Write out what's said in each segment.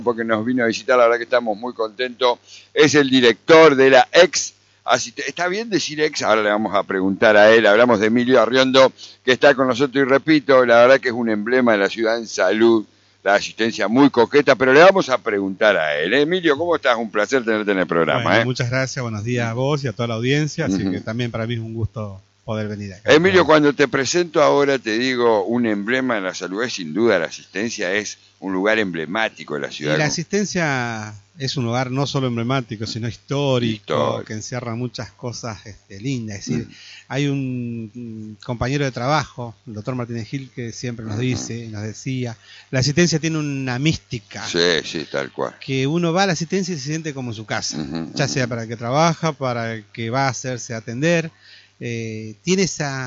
porque nos vino a visitar, la verdad que estamos muy contentos. Es el director de la ex asistente. ¿Está bien decir ex? Ahora le vamos a preguntar a él. Hablamos de Emilio Arriondo, que está con nosotros, y repito, la verdad que es un emblema de la ciudad en salud, la asistencia muy coqueta, pero le vamos a preguntar a él. Emilio, ¿cómo estás? Un placer tenerte en el programa. Bueno, muchas gracias, buenos días a vos y a toda la audiencia, así que también para mí es un gusto poder venir acá. Emilio, cuando te presento ahora, te digo, un emblema de la salud es sin duda la asistencia, es un lugar emblemático de la ciudad. Y la asistencia es un lugar no solo emblemático, sino histórico. Que encierra muchas cosas lindas. Es decir, hay un compañero de trabajo, el doctor Martínez Gil, que siempre nos dice, nos decía, la asistencia tiene una mística. Sí, tal cual. Que uno va a la asistencia y se siente como en su casa, ya sea para el que trabaja, para el que va a hacerse atender. Tiene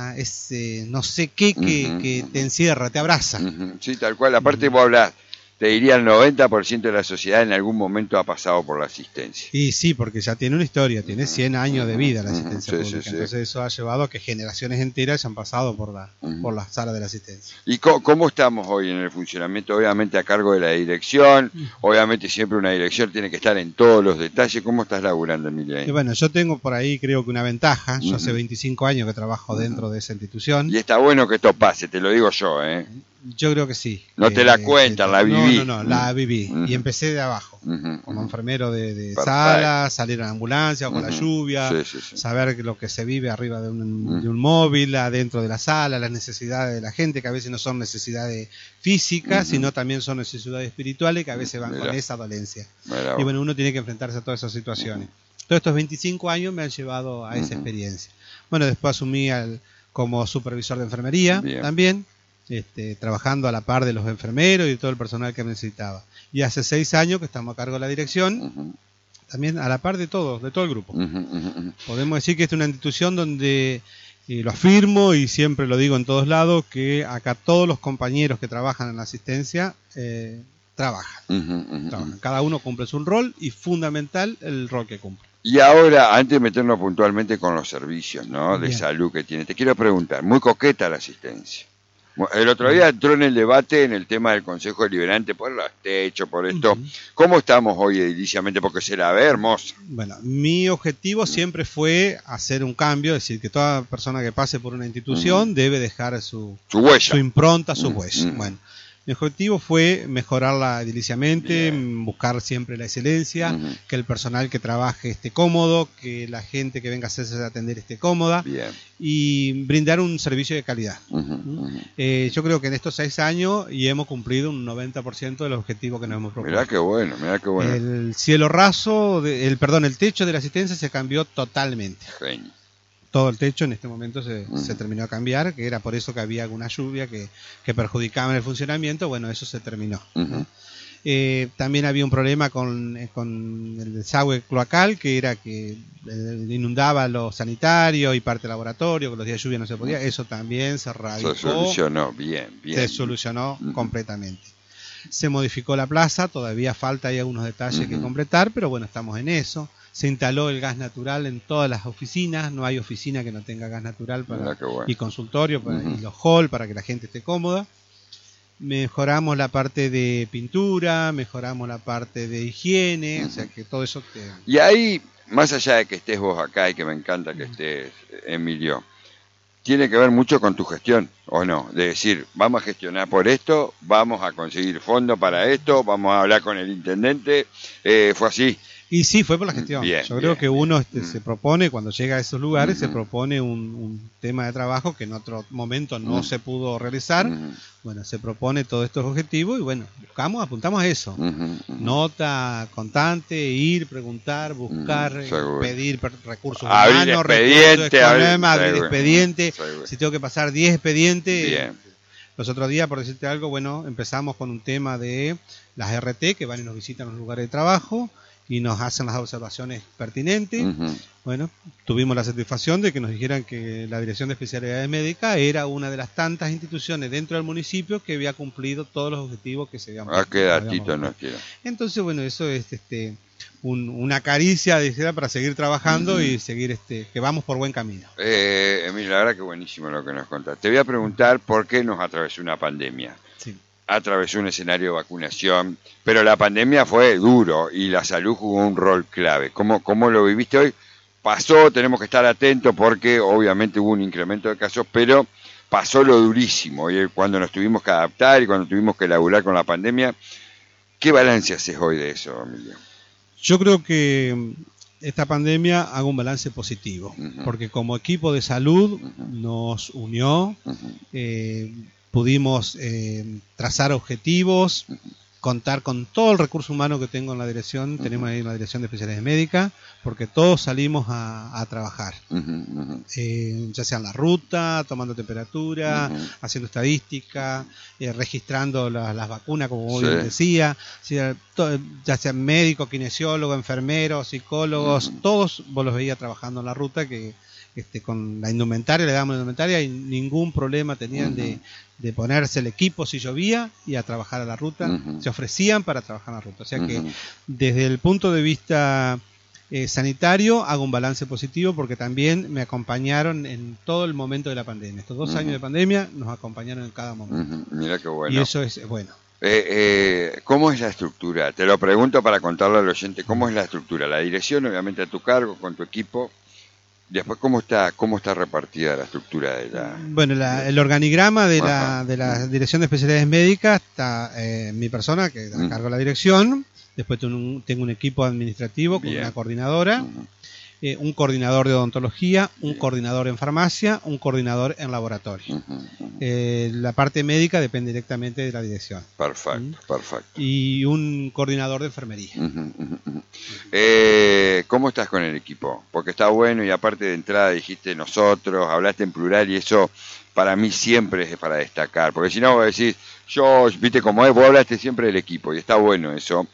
ese no sé qué que te encierra, te abraza. Sí, tal cual. Aparte vos hablás, te diría el 90% de la sociedad en algún momento ha pasado por la asistencia. Y sí, porque ya tiene una historia, tiene 100 años de vida la asistencia pública. Sí. Entonces eso ha llevado a que generaciones enteras han pasado por la sala de la asistencia. ¿Y cómo estamos hoy en el funcionamiento? Obviamente a cargo de la dirección, obviamente siempre una dirección tiene que estar en todos los detalles. ¿Cómo estás laburando, Emilia? Y bueno, yo tengo por ahí creo que una ventaja. Yo hace 25 años que trabajo dentro de esa institución. Y está bueno que esto pase, te lo digo yo, ¿eh? Yo creo que sí. No te la cuentan, la viví. No, la viví. Y empecé de abajo, como enfermero de sala, salir a la ambulancia con la lluvia, saber lo que se vive arriba de un móvil, adentro de la sala, las necesidades de la gente, que a veces no son necesidades físicas, sino también son necesidades espirituales, que a veces van con esa dolencia. Y bueno, uno tiene que enfrentarse a todas esas situaciones. Todos estos 25 años me han llevado a esa experiencia. Bueno, después asumí como supervisor de enfermería también. Trabajando a la par de los enfermeros y todo el personal que necesitaba. Y hace 6 años que estamos a cargo de la dirección, también a la par de todo el grupo. Podemos decir que esta es una institución donde, lo afirmo y siempre lo digo en todos lados, que acá todos los compañeros que trabajan en la asistencia trabajan. Cada uno cumple su rol y fundamental el rol que cumple. Y ahora, antes de meternos puntualmente con los servicios, ¿no?, de salud que tiene, te quiero preguntar, muy coqueta la asistencia. El otro día entró en el debate en el tema del Consejo Deliberante por los techos, por esto. ¿Cómo estamos hoy ediliciamente? Porque se la ve hermosa. Bueno, mi objetivo siempre fue hacer un cambio, es decir, que toda persona que pase por una institución debe dejar su huella, su impronta, su huella. Bueno, mi objetivo fue mejorarla ediliciamente, buscar siempre la excelencia, que el personal que trabaje esté cómodo, que la gente que venga a hacerse atender esté cómoda y brindar un servicio de calidad. Yo creo que en estos 6 años y hemos cumplido un 90% del objetivo que nos hemos propuesto. Mirá qué bueno. El cielo raso, el techo de la asistencia se cambió totalmente. Genio. Todo el techo en este momento se terminó a cambiar, que era por eso que había alguna lluvia que perjudicaba el funcionamiento. Bueno, eso se terminó. También había un problema con el desagüe cloacal, que era que inundaba los sanitarios y parte del laboratorio, con los días de lluvia no se podía. Eso también se radicó. Se solucionó bien. Se solucionó completamente. Se modificó la plaza, todavía falta ahí algunos detalles que completar, pero bueno, estamos en eso. Se instaló el gas natural en todas las oficinas, no hay oficina que no tenga gas natural y consultorio y los hall para que la gente esté cómoda. Mejoramos la parte de pintura, mejoramos la parte de higiene, o sea que todo eso Y ahí, más allá de que estés vos acá y que me encanta que estés, Emilio, tiene que ver mucho con tu gestión, ¿o no? De decir, vamos a gestionar por esto, vamos a conseguir fondos para esto, vamos a hablar con el intendente, fue así. Y sí, fue por la gestión. Yo creo que uno se propone, cuando llega a esos lugares, se propone un tema de trabajo que en otro momento no se pudo realizar. Bueno, se propone todos estos objetivos y bueno, apuntamos a eso. Nota constante, ir, preguntar, buscar, pedir recursos humanos, abrir expediente. Si tengo que pasar 10 expedientes. Los otros días, por decirte algo, bueno, empezamos con un tema de las RT que van y nos visitan los lugares de trabajo y nos hacen las observaciones pertinentes. Bueno, tuvimos la satisfacción de que nos dijeran que la Dirección de Especialidades Médicas era una de las tantas instituciones dentro del municipio que había cumplido todos los objetivos que se habían puesto. ¿Qué datito nos tiran? Entonces, bueno, eso es una caricia para seguir trabajando y seguir que vamos por buen camino. Mira, la verdad que buenísimo lo que nos contaste. Te voy a preguntar por qué nos atravesó una pandemia. Sí. atravesó un escenario de vacunación, pero la pandemia fue duro y la salud jugó un rol clave. ¿Cómo lo viviste hoy? Pasó, tenemos que estar atentos porque obviamente hubo un incremento de casos, pero pasó lo durísimo. Y cuando nos tuvimos que adaptar y cuando tuvimos que laburar con la pandemia, ¿qué balance haces hoy de eso, Emilio? Yo creo que esta pandemia haga un balance positivo, porque como equipo de salud nos unió, pudimos trazar objetivos, contar con todo el recurso humano que tengo en la dirección. Tenemos ahí una dirección de especialidades médicas, porque todos salimos a trabajar, ya sea en la ruta, tomando temperatura, haciendo estadística, registrando las vacunas, como vos bien decía, ya sean médicos, kinesiólogos, enfermeros, psicólogos, todos vos los veías trabajando en la ruta, que con la indumentaria, le damos la indumentaria y ningún problema tenían de ponerse el equipo si llovía y a trabajar a la ruta. Se ofrecían para trabajar a la ruta. O sea que desde el punto de vista sanitario hago un balance positivo, porque también me acompañaron en todo el momento de la pandemia. Estos 2 años de pandemia nos acompañaron en cada momento. Mira qué bueno. Y eso es bueno. ¿Cómo es la estructura? Te lo pregunto para contarle al oyente. ¿Cómo es la estructura? La dirección, obviamente, a tu cargo, con tu equipo. Después, ¿cómo está repartida la estructura de la...? Bueno, el organigrama de la Dirección de Especialidades Médicas está mi persona, que está a cargo de la dirección. Después tengo un equipo administrativo con una coordinadora, un coordinador de odontología, un coordinador en farmacia, un coordinador en laboratorio. La parte médica depende directamente de la dirección. Perfecto. Y un coordinador de enfermería. ¿Cómo estás con el equipo? Porque está bueno, y aparte de entrada dijiste nosotros, hablaste en plural, y eso para mí siempre es para destacar. Porque si no, vos decís, yo, viste cómo es, vos hablaste siempre del equipo, y está bueno eso.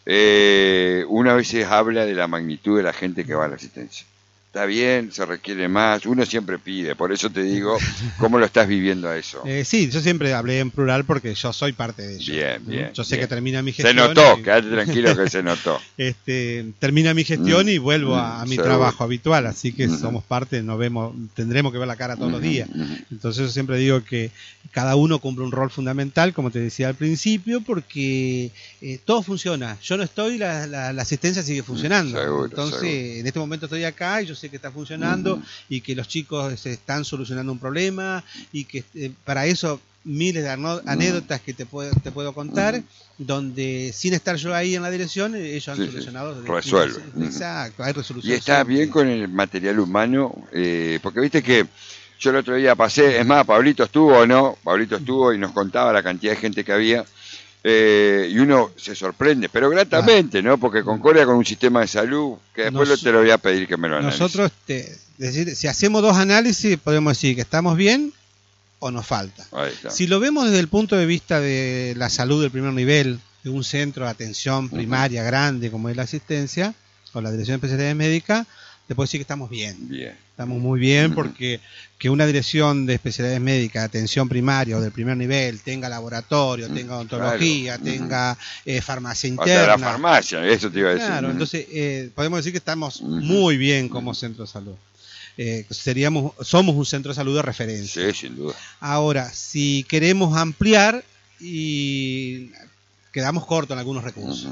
Una vez se habla de la magnitud de la gente que va a la asistencia. Está bien, se requiere más, uno siempre pide, por eso te digo, ¿cómo lo estás viviendo a eso? Sí, yo siempre hablé en plural porque yo soy parte de ello. Bien. Yo sé que termina mi gestión. Se notó, quédate tranquilo que se notó. Termina mi gestión y vuelvo a mi trabajo habitual, así que somos parte, tendremos que ver la cara todos los días. Entonces yo siempre digo que cada uno cumple un rol fundamental, como te decía al principio, porque todo funciona. Yo no estoy, la asistencia sigue funcionando. Seguro. En este momento estoy acá y yo sé que está funcionando y que los chicos están solucionando un problema, y que para eso miles de anécdotas que te puedo contar, donde sin estar yo ahí en la dirección, ellos han solucionado. Resuelven. Exacto, hay resolución. Y está bien con el material humano, porque viste que yo el otro día pasé, es más, Pablito estuvo y nos contaba la cantidad de gente que había. Y uno se sorprende, pero gratamente, ¿no? Porque Concordia con un sistema de salud que después te lo voy a pedir que me lo analice. Nosotros, si hacemos 2 análisis, podemos decir que estamos bien o nos falta. Si lo vemos desde el punto de vista de la salud del primer nivel, de un centro de atención primaria grande como es la asistencia, o la Dirección de Especialidades Médicas, te puedo decir que estamos bien. Estamos muy bien, porque que una dirección de especialidades médicas, atención primaria o del primer nivel, tenga laboratorio, tenga odontología, tenga farmacia interna. O sea, la farmacia, eso te iba a decir. Claro, entonces podemos decir que estamos muy bien como centro de salud. Somos un centro de salud de referencia. Sí, sin duda. Ahora, si queremos ampliar, y quedamos cortos en algunos recursos,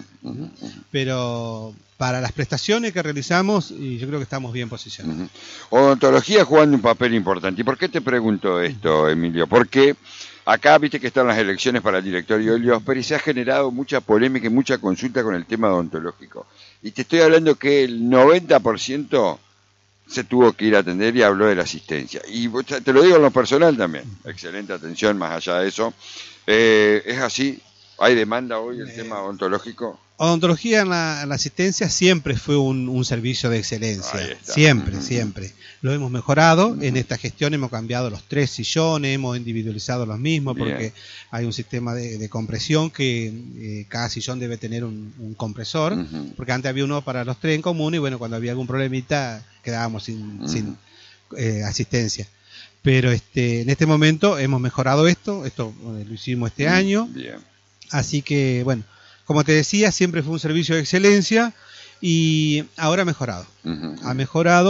pero para las prestaciones que realizamos, y yo creo que estamos bien posicionados. Odontología jugando un papel importante. ¿Y por qué te pregunto esto, Emilio? Porque acá viste que están las elecciones para el directorio de Oliosper y se ha generado mucha polémica y mucha consulta con el tema odontológico. Y te estoy hablando que el 90% se tuvo que ir a atender, y habló de la asistencia. Y te lo digo en lo personal también. Excelente atención, más allá de eso. ¿Es así? ¿Hay demanda hoy el tema odontológico? Odontología en la asistencia siempre fue un servicio de excelencia. Siempre. Lo hemos mejorado. En esta gestión hemos cambiado los 3 sillones, hemos individualizado los mismos, porque hay un sistema de compresión que cada sillón debe tener un compresor, porque antes había uno para los 3 en común, y bueno, cuando había algún problemita quedábamos sin asistencia. Pero en este momento hemos mejorado esto lo hicimos este año. Así que, bueno, como te decía, siempre fue un servicio de excelencia, y ahora ha mejorado. Ha mejorado,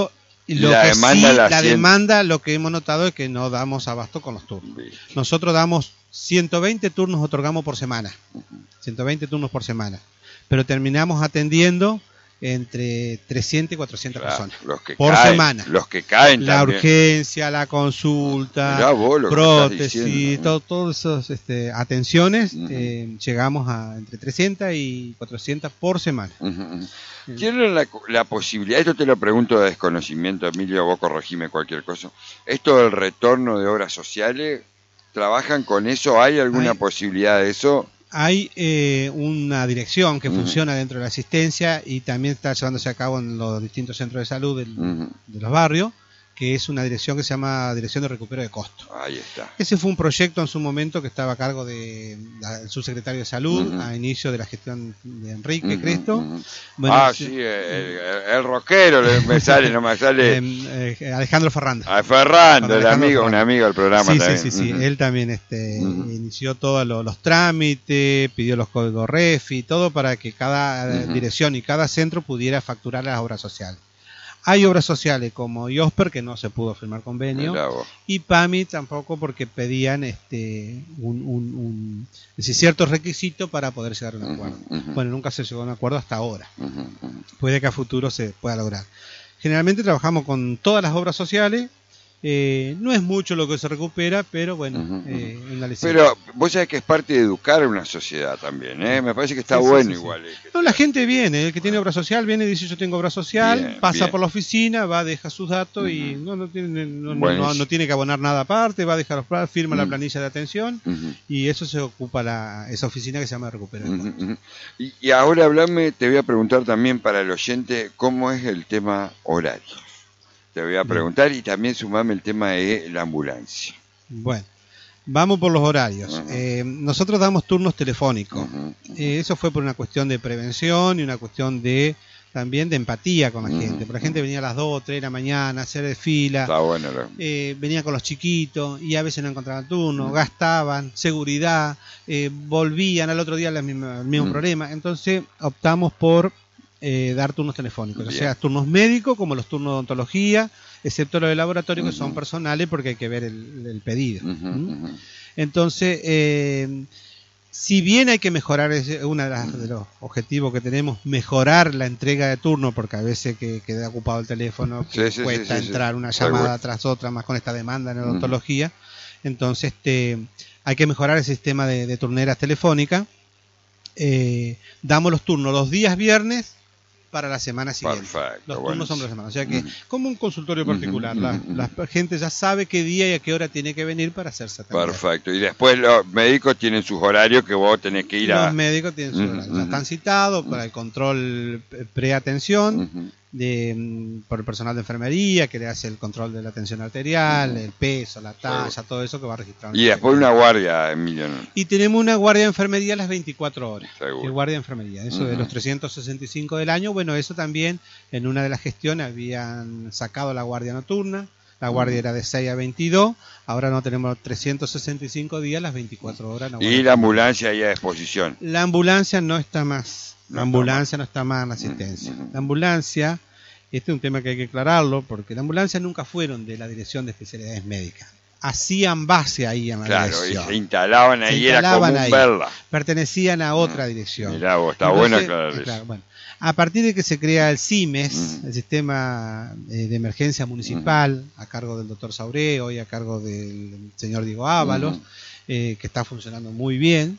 La demanda, lo que hemos notado es que no damos abasto con los turnos. Nosotros damos 120 turnos, otorgamos por semana. 120 turnos por semana. Pero terminamos atendiendo entre 300 y 400 personas por semana. Los que caen la también. Urgencia, la consulta, prótesis, todas esas atenciones, llegamos a entre 300 y 400 por semana. ¿Tienen la posibilidad, esto te lo pregunto de desconocimiento, Emilio, vos corregime cualquier cosa, esto del retorno de obras sociales, ¿trabajan con eso? ¿Hay alguna posibilidad de eso? Hay una dirección que funciona dentro de la asistencia y también está llevándose a cabo en los distintos centros de salud de los barrios, que es una dirección que se llama Dirección de Recupero de Costos. Ahí está. Ese fue un proyecto en su momento que estaba a cargo del subsecretario de Salud a inicio de la gestión de Enrique Cresto. Bueno, sí, el rockero no me sale. Alejandro Ferranda. Ferrando, un amigo del programa también. Sí. Él también inició todos los trámites, pidió los códigos REFI, todo para que cada dirección y cada centro pudiera facturar las obras sociales. Hay obras sociales como IOSPER, que no se pudo firmar convenio, y PAMI tampoco, porque pedían ciertos requisitos para poder llegar a un acuerdo. Bueno, nunca se llegó a un acuerdo hasta ahora. Puede que a futuro se pueda lograr. Generalmente trabajamos con todas las obras sociales. No es mucho lo que se recupera, pero bueno, pero vos sabés que es parte de educar a una sociedad también, me parece que está bueno igual. No, la gente viene, el que tiene obra social viene y dice yo tengo obra social, pasa por la oficina, va, deja sus datos y no tiene que abonar nada aparte, va a dejar firma la planilla de atención y eso se ocupa esa oficina que se llama Recupero. Y ahora te voy a preguntar también para el oyente cómo es el tema horario. Te voy a preguntar y también sumame el tema de la ambulancia. Bueno, vamos por los horarios. Nosotros damos turnos telefónicos. Eso fue por una cuestión de prevención y una cuestión también de empatía con la gente. Porque la gente venía a las 2 o 3 de la mañana a hacer fila. Está bueno, venía con los chiquitos y a veces no encontraban turno, gastaban, seguridad, volvían al otro día el mismo problema. Entonces optamos por dar turnos telefónicos, o sea, turnos médicos como los turnos de odontología, excepto los de laboratorio que son personales porque hay que ver el pedido. Entonces, si bien hay que mejorar, es uno de los objetivos que tenemos, mejorar la entrega de turno, porque a veces que queda ocupado el teléfono, cuesta entrar una llamada tras otra, más con esta demanda en odontología. Entonces, hay que mejorar el sistema de turneras telefónicas. Damos los turnos los días viernes para la semana siguiente. Perfecto, los turnos son de la semana. O sea que, como un consultorio particular, la gente ya sabe qué día y a qué hora tiene que venir para hacerse atender. Perfecto. Y después los médicos tienen sus horarios que vos tenés que ir Los médicos tienen sus horarios. Ya están citados para el control preatención por el personal de enfermería que le hace el control de la tensión arterial, el peso, la talla, todo eso que va registrado. Y después una guardia, Emilio. Y tenemos una guardia de enfermería a las 24 horas. Seguro. El guardia de enfermería, eso de los 365 del año. Bueno, eso también en una de las gestiones habían sacado la guardia nocturna. La guardia era de 6 a 22, ahora no tenemos 365 días, las 24 horas. Y la ambulancia ahí a disposición. La ambulancia no está más. La ambulancia no está más en la asistencia. La ambulancia, este es un tema que hay que aclararlo, porque la ambulancia nunca fueron de la Dirección de Especialidades Médicas. Hacían base ahí en la dirección. Claro, y se instalaban ahí, era común verla. Pertenecían a otra dirección. Mirá vos, está bueno aclarar eso. Claro, bueno. A partir de que se crea el CIMES, el Sistema de Emergencia Municipal, a cargo del doctor Saureo y a cargo del señor Diego Ábalos, que está funcionando muy bien,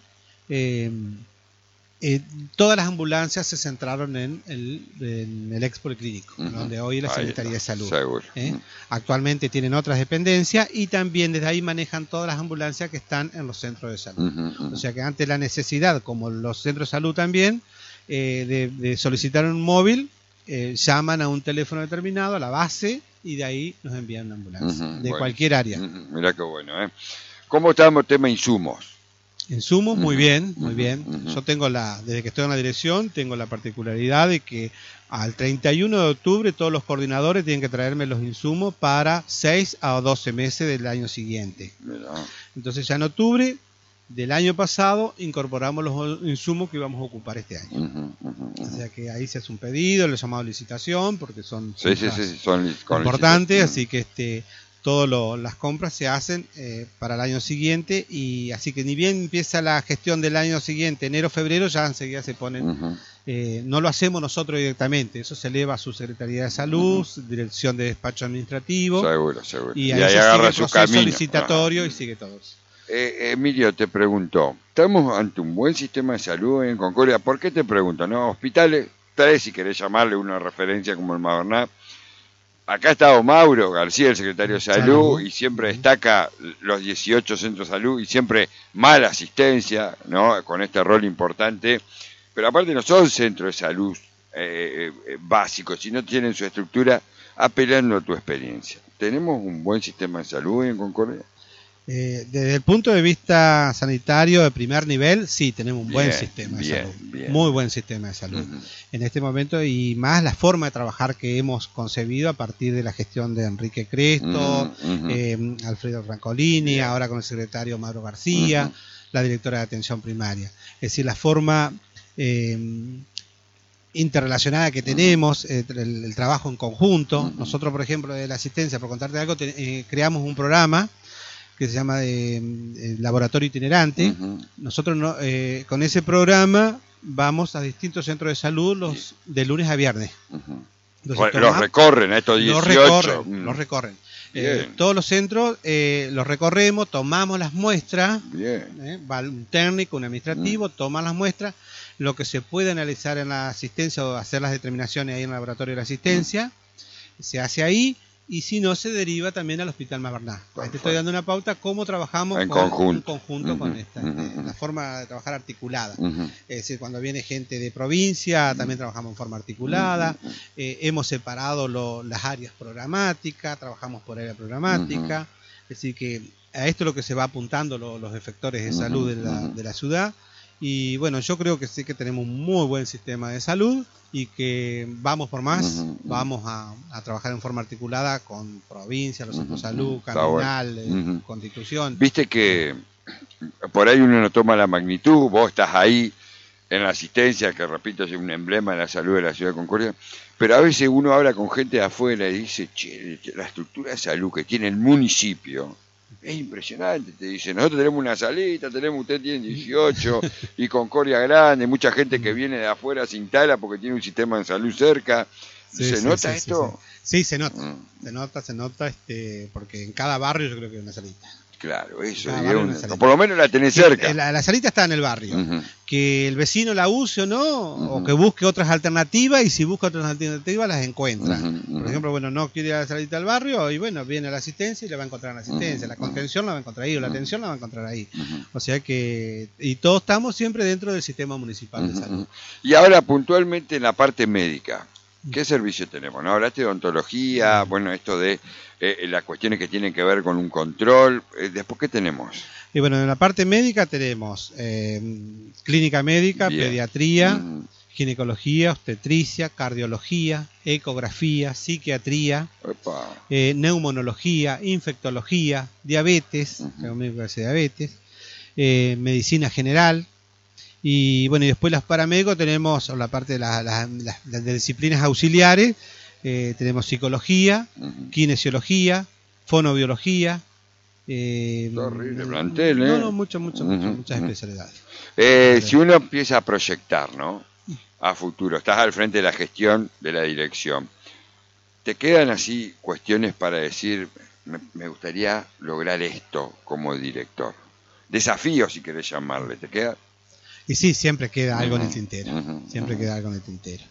todas las ambulancias se centraron en el ex policlínico, donde hoy es la Secretaría de Salud. Actualmente tienen otras dependencias y también desde ahí manejan todas las ambulancias que están en los centros de salud. O sea que ante la necesidad, como los centros de salud también, de solicitar un móvil, llaman a un teléfono determinado, a la base, y de ahí nos envían una ambulancia, de cualquier área. Mirá qué bueno, ¿Cómo estamos tema insumos? Insumos, muy bien, muy bien. Yo tengo desde que estoy en la dirección, tengo la particularidad de que al 31 de octubre todos los coordinadores tienen que traerme los insumos para 6 a 12 meses del año siguiente. Entonces ya en octubre del año pasado incorporamos los insumos que íbamos a ocupar este año. O sea que ahí se hace un pedido, le llamamos licitación, porque son importantes, así que todas las compras se hacen para el año siguiente, y así que ni bien empieza la gestión del año siguiente, enero, febrero, ya enseguida se ponen. No lo hacemos nosotros directamente, eso se eleva a su Secretaría de Salud, Dirección de Despacho Administrativo. Seguro. Y ahí agarra su camino licitatorio y sigue todo eso. Emilio, te pregunto, ¿estamos ante un buen sistema de salud en Concordia? ¿Por qué te pregunto? ¿No? Hospitales, tres, si querés llamarle una referencia como el Maberná. Acá ha estado Mauro García, el secretario de Salud, y siempre destaca los 18 centros de salud y siempre mala asistencia, ¿no? Con este rol importante. Pero aparte no son centros de salud básicos, si no tienen su estructura, apelando a tu experiencia. ¿Tenemos un buen sistema de salud en Concordia? Desde el punto de vista sanitario de primer nivel, sí, tenemos un buen sistema de salud, muy buen sistema de salud en este momento, y más la forma de trabajar que hemos concebido a partir de la gestión de Enrique Cresto, Alfredo Francolini, ahora con el secretario Mauro García, la directora de atención primaria. Es decir, la forma interrelacionada que tenemos, el trabajo en conjunto. Nosotros, por ejemplo, de la asistencia, por contarte algo, creamos un programa que se llama Laboratorio Itinerante. Nosotros con ese programa vamos a distintos centros de salud de lunes a viernes. Entonces, los recorren a estos 18. Los recorren. Todos los centros los recorremos, tomamos las muestras, va un técnico, un administrativo, toma las muestras, lo que se puede analizar en la asistencia o hacer las determinaciones ahí en el laboratorio de la asistencia, se hace ahí. Y si no, se deriva también al Hospital Maberná. Ahí te estoy dando una pauta cómo trabajamos en conjunto con la forma de trabajar articulada. Es decir, cuando viene gente de provincia, también trabajamos en forma articulada. Hemos separado las áreas programáticas, trabajamos por área programática. Es decir, que a esto es lo que se va apuntando los efectores de salud de la ciudad. Y bueno, yo creo que sí que tenemos un muy buen sistema de salud y que vamos por más, vamos a trabajar en forma articulada con provincia, los centros de salud, Caminal, Constitución. Viste que por ahí uno no toma la magnitud, vos estás ahí en la asistencia, que repito es un emblema de la salud de la ciudad de Concordia, pero a veces uno habla con gente de afuera y dice, che, la estructura de salud que tiene el municipio es impresionante, te dicen, nosotros tenemos una salita, usted tiene 18, y Concordia grande, mucha gente que viene de afuera se instala porque tiene un sistema de salud cerca. ¿Se nota esto? Sí, se nota, se nota, porque en cada barrio yo creo que hay una salita. Claro, eso, por lo menos la tenés cerca. La salita está en el barrio. Que el vecino la use o no, o que busque otras alternativas, y si busca otras alternativas las encuentra. Por ejemplo, bueno, no quiere ir a la salita del barrio, y bueno, viene a la asistencia y la va a encontrar en la asistencia. La contención la va a encontrar ahí, o la atención la va a encontrar ahí. O sea que, y todos estamos siempre dentro del sistema municipal de salud. Y ahora puntualmente en la parte médica, ¿qué servicio tenemos? ¿No? Hablaste de odontología, bueno, esto de las cuestiones que tienen que ver con un control. Después, ¿qué tenemos? Y bueno, en la parte médica tenemos clínica médica, pediatría, ginecología, obstetricia, cardiología, ecografía, psiquiatría, neumonología, infectología, diabetes, medicina general. Y bueno, y después los paramédicos tenemos la parte de las disciplinas auxiliares, tenemos psicología, kinesiología, fonobiología. Horrible plantel, muchas especialidades. Si uno empieza a proyectar, ¿no? A futuro, estás al frente de la gestión de la dirección, ¿te quedan así cuestiones para decir, me gustaría lograr esto como director? Desafíos, si querés llamarle, ¿te queda? Y sí, siempre queda algo en el tintero, siempre queda algo en el tintero.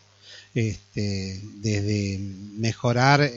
Desde mejorar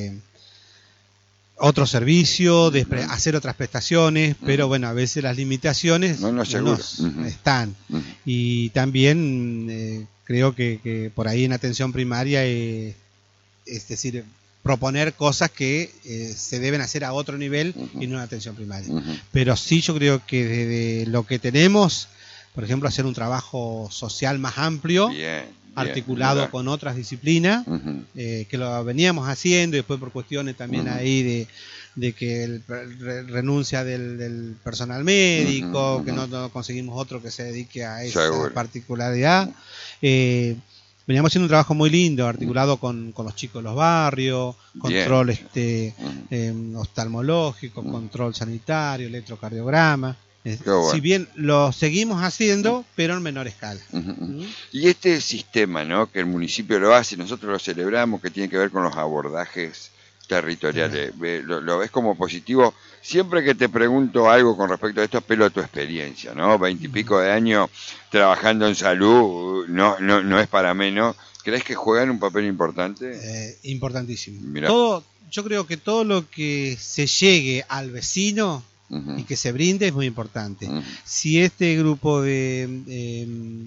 otro servicio, hacer otras prestaciones, pero bueno, a veces las limitaciones están. Y también creo que por ahí en atención primaria, es decir, proponer cosas que se deben hacer a otro nivel y no en atención primaria. Pero sí, yo creo que desde lo que tenemos, por ejemplo, hacer un trabajo social más amplio, articulado con otras disciplinas, que lo veníamos haciendo, y después por cuestiones también ahí de que renuncia del personal médico, que no conseguimos otro que se dedique a esa particularidad. Veníamos haciendo un trabajo muy lindo, articulado con los chicos de los barrios, control oftalmológico, control sanitario, electrocardiograma. Bueno. Si bien lo seguimos haciendo, pero en menor escala. Y este sistema, ¿no?, que el municipio lo hace, nosotros lo celebramos, que tiene que ver con los abordajes territoriales, ¿lo ves como positivo? Siempre que te pregunto algo con respecto a esto, apelo a tu experiencia, ¿no? 20 y pico de años trabajando en salud, no es para menos. ¿Crees que juegan un papel importante? Importantísimo. Yo creo que todo lo que se llegue al vecino y que se brinde es muy importante. Si este grupo de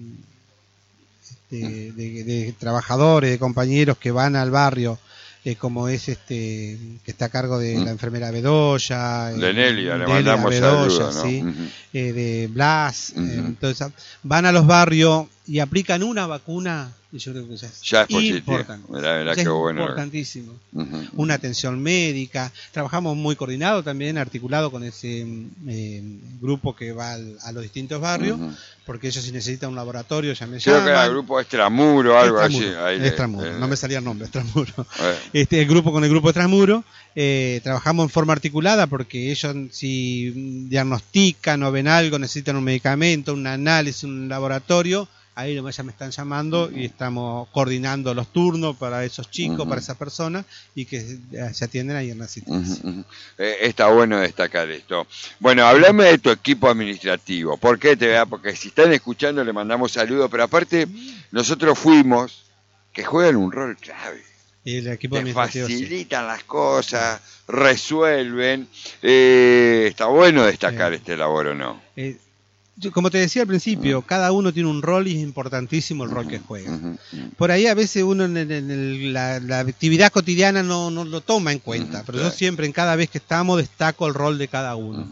trabajadores, de compañeros que van al barrio, como es que está a cargo de la enfermera Bedoya, de Nelia, le mandamos Bedoya, saludos, ¿no? ¿sí? De Blas, entonces van a los barrios y aplican una vacuna, y yo creo que ya es importante. Mirá qué bueno. Importantísimo. Una atención médica. Trabajamos muy coordinado también, articulado con ese grupo que va a los distintos barrios, porque ellos, si necesitan un laboratorio, ya me llaman. Creo que era el grupo Extramuro, algo así. Extramuro, no me salía el nombre, Extramuro. El grupo con el grupo Extramuro, trabajamos en forma articulada, porque ellos, si diagnostican o ven algo, necesitan un medicamento, un análisis, un laboratorio, ahí ya me están llamando y estamos coordinando los turnos para esos chicos, para esas personas, y que se atienden ahí en la asistencia. Está bueno destacar esto. Bueno, hablame de tu equipo administrativo. ¿Por qué Porque si están escuchando le mandamos saludos, pero aparte nosotros fuimos, que juegan un rol clave. Y el equipo administrativo facilitan las cosas, resuelven. Está bueno destacar este labor, ¿o no? Como te decía al principio, cada uno tiene un rol y es importantísimo el rol que juega. Por ahí a veces uno en la actividad cotidiana no lo toma en cuenta, pero yo siempre, en cada vez que estamos, destaco el rol de cada uno.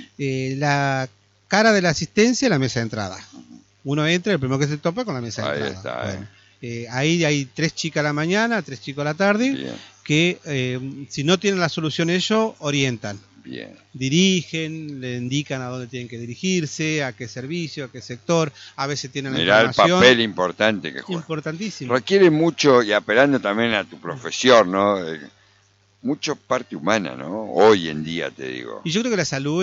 La cara de la asistencia, la mesa de entrada. Uno entra, el primero que se topa con la mesa de entrada. Ahí está. Ahí hay 3 chicas a la mañana, 3 chicos a la tarde, que si no tienen la solución ellos, orientan. Dirigen, le indican a dónde tienen que dirigirse, a qué servicio, a qué sector. A veces tienen la información. El papel importante que juega. Importantísimo. Requiere mucho, y apelando también a tu profesión, ¿no? Mucho parte humana, ¿no? Hoy en día, te digo. Y yo creo que la salud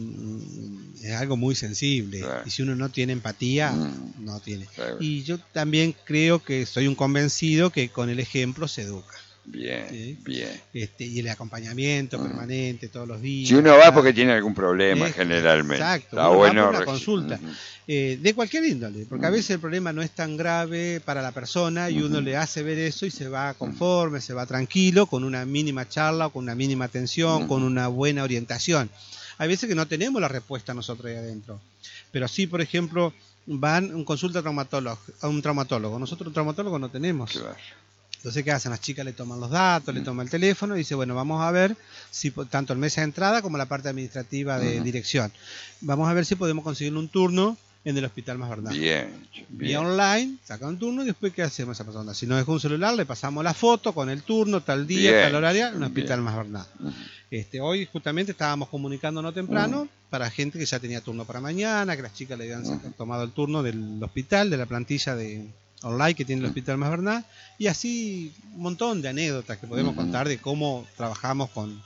es algo muy sensible. Claro. Y si uno no tiene empatía, no tiene. Claro. Y yo también creo que soy un convencido que con el ejemplo se educa. Bien, ¿sí? Bien. Y el acompañamiento permanente todos los días. Si uno va porque tiene algún problema, generalmente. Exacto. Está bueno una consulta de cualquier índole, porque a veces el problema no es tan grave para la persona y uno le hace ver eso y se va conforme, se va tranquilo, con una mínima charla o con una mínima atención, con una buena orientación. Hay veces que no tenemos la respuesta nosotros ahí adentro, pero sí, por ejemplo, van a consulta a un traumatólogo. Nosotros un traumatólogo no tenemos. Claro. Entonces, ¿qué hacen? Las chicas le toman los datos, le toman el teléfono y dice, bueno, vamos a ver si tanto el mesa de entrada como la parte administrativa de dirección. Vamos a ver si podemos conseguir un turno en el Hospital Más Bernal. Bien. Vía online, saca un turno y después, ¿qué hacemos esa persona? Si nos deja un celular, le pasamos la foto con el turno, tal día, tal horario, en el Hospital Más Bernal. Hoy justamente estábamos comunicándonos temprano para gente que ya tenía turno para mañana, que las chicas le habían tomado el turno del hospital, de la plantilla de online que tiene el Hospital Más Bernal, y así un montón de anécdotas que podemos contar de cómo trabajamos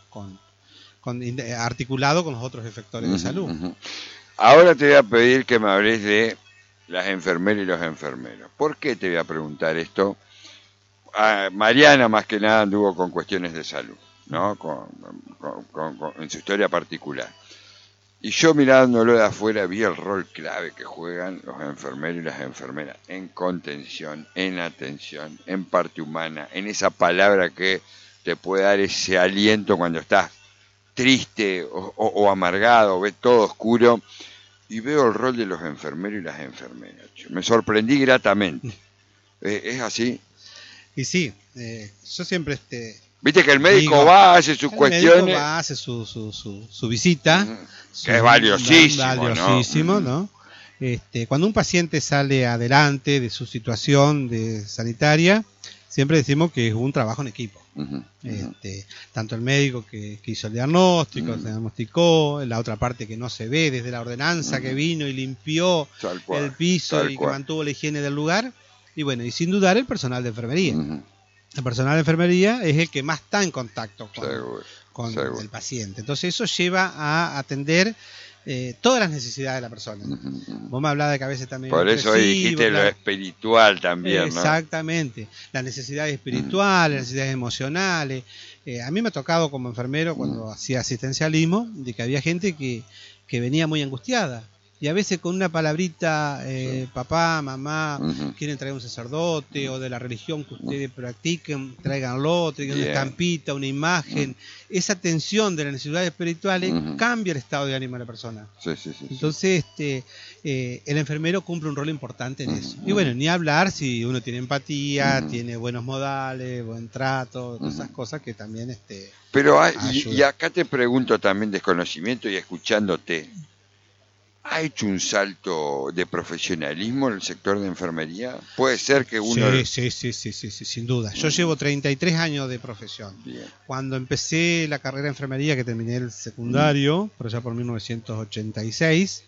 articulado con los otros efectores de salud. Ahora te voy a pedir que me hables de las enfermeras y los enfermeros. ¿Por qué te voy a preguntar esto? Mariana más que nada anduvo con cuestiones de salud, ¿no? En su historia particular. Y yo mirándolo de afuera vi el rol clave que juegan los enfermeros y las enfermeras en contención, en atención, en parte humana, en esa palabra que te puede dar ese aliento cuando estás triste o amargado, ves todo oscuro, y veo el rol de los enfermeros y las enfermeras. Me sorprendí gratamente. ¿Es así? Y sí, yo siempre... Viste que el médico va, hace sus cuestiones. El médico va, hace su visita. Que es valiosísimo, ¿no? Cuando un paciente sale adelante de su situación sanitaria, siempre decimos que es un trabajo en equipo. Tanto el médico que hizo el diagnóstico, se diagnosticó, la otra parte que no se ve, desde la ordenanza que vino y limpió el piso y que mantuvo la higiene del lugar, y bueno, y sin dudar el personal de enfermería. El personal de enfermería es el que más está en contacto con el paciente. Entonces eso lleva a atender todas las necesidades de la persona. Vos me hablabas de que a veces también... Por eso dijiste lo espiritual también, ¿no? Exactamente. Las necesidades espirituales, las necesidades emocionales. A mí me ha tocado como enfermero, cuando hacía asistencialismo, de que había gente que venía muy angustiada. Y a veces con una palabrita, papá, mamá, quieren traer un sacerdote o de la religión que ustedes practiquen, tráiganlo, traigan una estampita, una imagen. Esa tensión de las necesidades espirituales cambia el estado de ánimo de la persona. Entonces, el enfermero cumple un rol importante en eso. Y bueno, ni hablar si uno tiene empatía, tiene buenos modales, buen trato, todas esas cosas que también Pero y acá te pregunto también desconocimiento y escuchándote. ¿Ha hecho un salto de profesionalismo en el sector de enfermería? ¿Puede ser que uno...? Sí, sin duda. Yo llevo 33 años de profesión. Bien. Cuando empecé la carrera de enfermería, que terminé el secundario, por allá por 1986,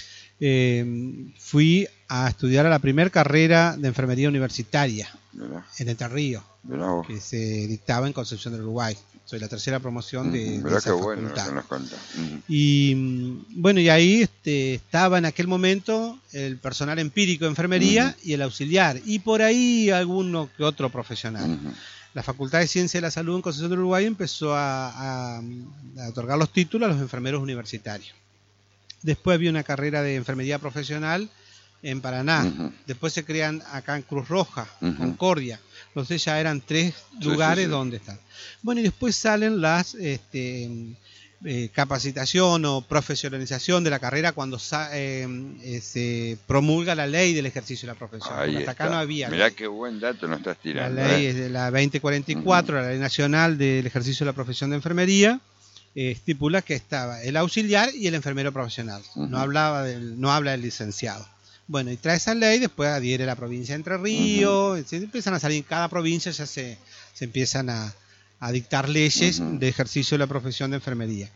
fui a estudiar a la primera carrera de enfermería universitaria en Entre Ríos, que se dictaba en Concepción del Uruguay. Soy la tercera promoción de esa facultad. Y bueno, y ahí estaba en aquel momento el personal empírico de enfermería y el auxiliar, y por ahí alguno que otro profesional. La Facultad de Ciencia de la Salud en Concepción del Uruguay empezó a otorgar los títulos a los enfermeros universitarios. Después había una carrera de enfermería profesional en Paraná. Después se crean acá en Cruz Roja, Concordia. Entonces ya eran 3 lugares donde están. Bueno, y después salen las capacitación o profesionalización de la carrera cuando se promulga la ley del ejercicio de la profesión. Hasta acá no había. Mirá qué buen dato nos estás tirando. La ley es de la 2044, la ley nacional del ejercicio de la profesión de enfermería. Estipula que estaba el auxiliar y el enfermero profesional. No habla del licenciado. Bueno, y trae esa ley, después adhiere la provincia de Entre Ríos, se empiezan a salir en cada provincia, ya se empiezan a dictar leyes de ejercicio de la profesión de enfermería.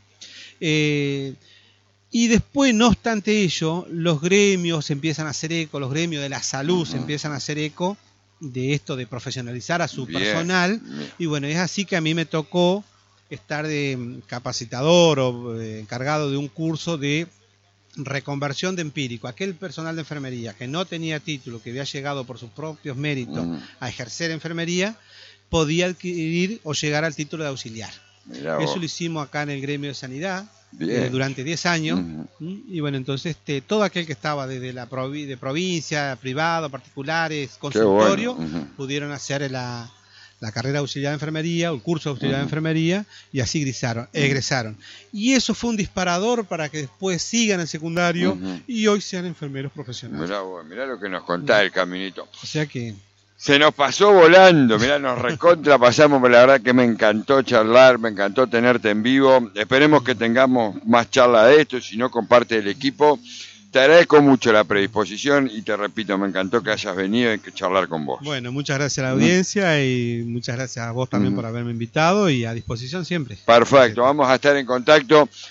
Y después, no obstante ello, los gremios se empiezan a hacer eco, los gremios de la salud se empiezan a hacer eco de esto de profesionalizar a su personal. Y bueno, es así que a mí me tocó estar de capacitador o encargado de un curso de reconversión de empírico. Aquel personal de enfermería que no tenía título, que había llegado por sus propios méritos a ejercer enfermería, podía adquirir o llegar al título de auxiliar. Eso lo hicimos acá en el gremio de sanidad durante 10 años. Y bueno, entonces todo aquel que estaba desde la provincia, privado, particulares, consultorio, pudieron hacer la carrera de auxiliar de enfermería o el curso de auxiliar de enfermería, y así egresaron. Y eso fue un disparador para que después sigan el secundario y hoy sean enfermeros profesionales. Mirá lo que nos contás el caminito. O sea que... Se nos pasó volando, mirá, nos recontra pasamos, pero la verdad que me encantó charlar, me encantó tenerte en vivo. Esperemos que tengamos más charla de esto, si no, comparte el equipo. Te agradezco mucho la predisposición y te repito, me encantó que hayas venido y que charlar con vos. Bueno, muchas gracias a la audiencia y muchas gracias a vos también por haberme invitado y a disposición siempre. Perfecto, vamos a estar en contacto.